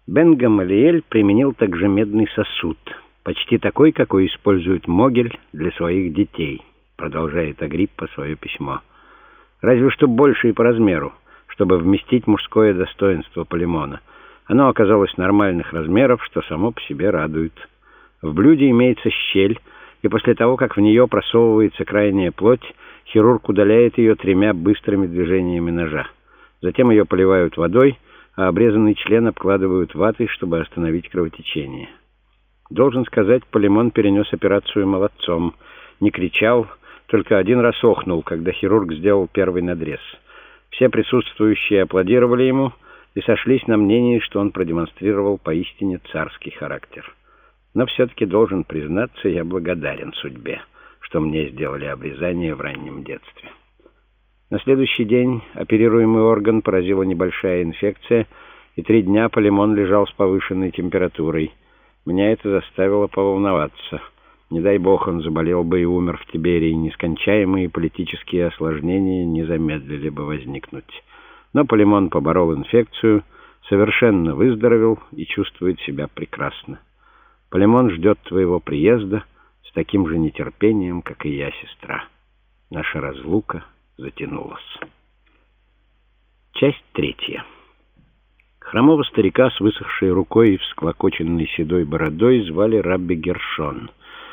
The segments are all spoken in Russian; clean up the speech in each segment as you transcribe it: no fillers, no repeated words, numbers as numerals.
Бен Гамалиэль применил также медный сосуд, почти такой, какой использует Могель для своих детей, продолжает Агриппа свое письмо. Разве что больше и по размеру, чтобы вместить мужское достоинство Полимона. Оно оказалось нормальных размеров, что само по себе радует. В блюде имеется щель, и после того, как в нее просовывается крайняя плоть, хирург удаляет ее 3 быстрыми движениями ножа. Затем ее поливают водой, а обрезанный член обкладывают ватой, чтобы остановить кровотечение. Должен сказать, Полимон перенес операцию молодцом. Не кричал, только 1 раз охнул, когда хирург сделал первый надрез. Все присутствующие аплодировали ему и сошлись на мнении, что он продемонстрировал поистине царский характер. Но все-таки должен признаться, я благодарен судьбе, что мне сделали обрезание в раннем детстве. На следующий день оперируемый орган поразила небольшая инфекция, и 3 дня Полимон лежал с повышенной температурой. Меня это заставило поволноваться. Не дай бог он заболел бы и умер в Тиберии, нескончаемые политические осложнения не замедлили бы возникнуть. Но Полимон поборол инфекцию, совершенно выздоровел и чувствует себя прекрасно. Полимон ждет твоего приезда с таким же нетерпением, как и я, сестра. Наша разлука затянулась. Часть 3. Хромого старика с высохшей рукой и всклокоченной седой бородой звали Рабби Гершон.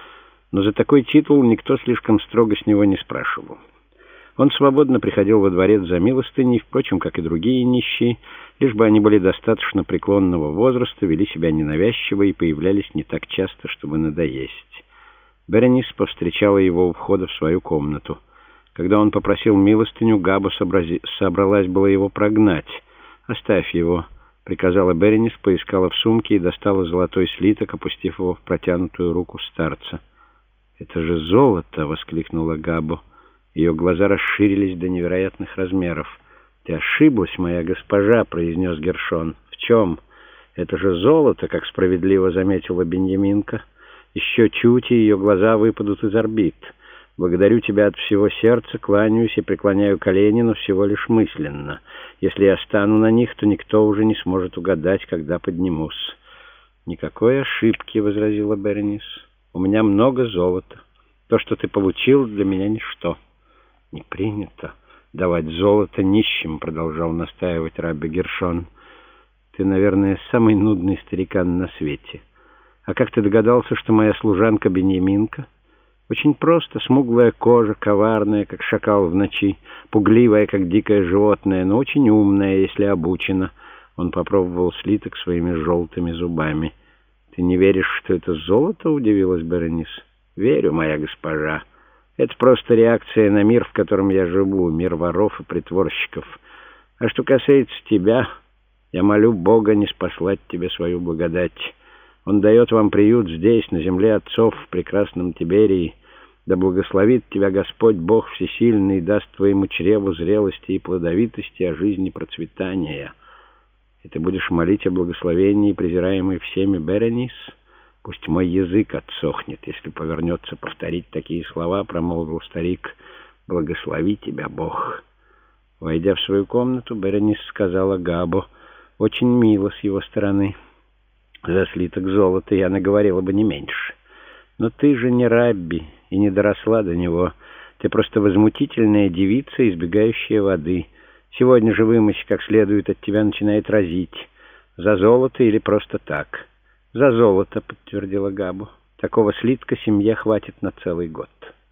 Но за такой титул никто слишком строго с него не спрашивал. Он свободно приходил во дворец за милостыней, впрочем, как и другие нищие, лишь бы они были достаточно преклонного возраста, вели себя ненавязчиво и появлялись не так часто, чтобы надоесть. Беренис повстречала его у входа в свою комнату. Когда он попросил милостыню, Габа собралась было его прогнать. «Оставь его», — приказала Беренис, поискала в сумке и достала золотой слиток, опустив его в протянутую руку старца. «Это же золото!» — воскликнула Габо. Ее глаза расширились до невероятных размеров. «Ты ошиблась, моя госпожа», — произнес Гершон. «В чем? Это же золото», — как справедливо заметила Беньяминка. «Еще чуть, и ее глаза выпадут из орбит. Благодарю тебя от всего сердца, кланяюсь и преклоняю колени, но всего лишь мысленно. Если я стану на них, то никто уже не сможет угадать, когда поднимусь». «Никакой ошибки», — возразила Беренис. «У меня много золота. То, что ты получил, для меня ничто». «Не принято давать золото нищим», — продолжал настаивать Рабби Гершон. «Ты, наверное, самый нудный старикан на свете. А как ты догадался, что моя служанка Беньяминка? Очень просто: смуглая кожа, коварная, как шакал в ночи, пугливая, как дикое животное, но очень умная, если обучена». Он попробовал слиток своими желтыми зубами. «Ты не веришь, что это золото?» — удивилась Беренис. «Верю, моя госпожа. Это просто реакция на мир, в котором я живу, мир воров и притворщиков. А что касается тебя, я молю Бога не спаслать тебе свою благодать. Он дает вам приют здесь, на земле отцов, в прекрасном Тиберии. Да благословит тебя Господь Бог Всесильный и даст твоему чреву зрелости и плодовитости, а жизни процветания. И ты будешь молить о благословении, презираемой всеми, Беренис? Пусть мой язык отсохнет, если повернется повторить такие слова», — промолвил старик. «Благослови тебя, Бог». Войдя в свою комнату, Беренис сказала Габо: «Очень мило с его стороны. За слиток золота я наговорила бы не меньше. Но ты же не Рабби и не доросла до него. Ты просто возмутительная девица, избегающая воды. Сегодня же вымощь как следует от тебя начинает разить. За золото или просто так?» «За золото», — подтвердила Габо. «Такого слитка семье хватит на целый год».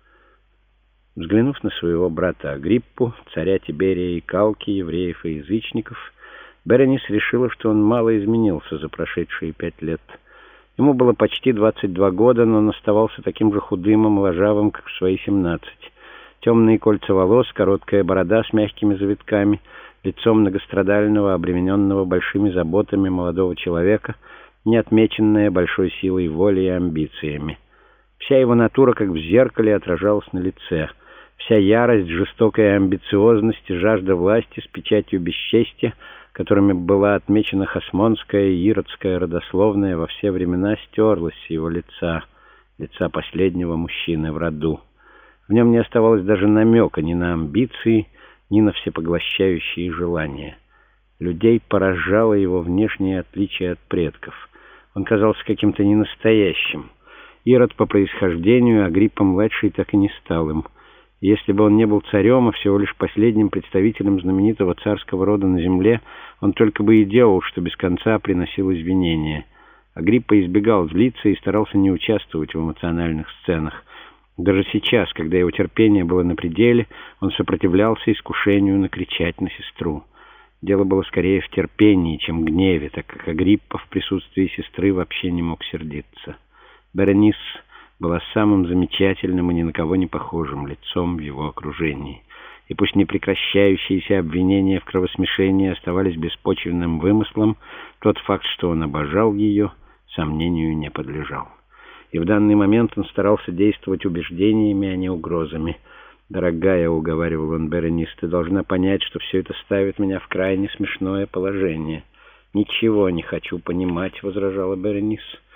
Взглянув на своего брата Агриппу, царя Тиберия и Калки, евреев и язычников, Беренис решила, что он мало изменился за прошедшие 5 лет. Ему было почти 22 года, но он оставался таким же худым и моложавым, как в свои 17. Темные кольца волос, короткая борода с мягкими завитками, лицо многострадального, обремененного большими заботами молодого человека, не отмеченная большой силой воли и амбициями. Вся его натура, как в зеркале, отражалась на лице. Вся ярость, жестокая амбициозность и жажда власти с печатью бесчестия, которыми была отмечена хасмонская и иродская родословная, во все времена стерлась с его лица последнего мужчины в роду. В нем не оставалось даже намека ни на амбиции, ни на всепоглощающие желания. Людей поражало его внешнее отличие от предков. Он казался каким-то ненастоящим. Ирод по происхождению, Агриппа-младший так и не стал им. Если бы он не был царем, а всего лишь последним представителем знаменитого царского рода на земле, он только бы и делал, что без конца приносил извинения. Агриппа избегал злиться и старался не участвовать в эмоциональных сценах. Даже сейчас, когда его терпение было на пределе, он сопротивлялся искушению накричать на сестру. Дело было скорее в терпении, чем в гневе, так как Агриппа в присутствии сестры вообще не мог сердиться. Беренис была самым замечательным и ни на кого не похожим лицом в его окружении. И пусть непрекращающиеся обвинения в кровосмешении оставались беспочвенным вымыслом, тот факт, что он обожал ее, сомнению не подлежал. И в данный момент он старался действовать убеждениями, а не угрозами. «Дорогая», — уговаривал он Беренис, — «ты должна понять, что все это ставит меня в крайне смешное положение». «Ничего не хочу понимать», — возражала Беренис.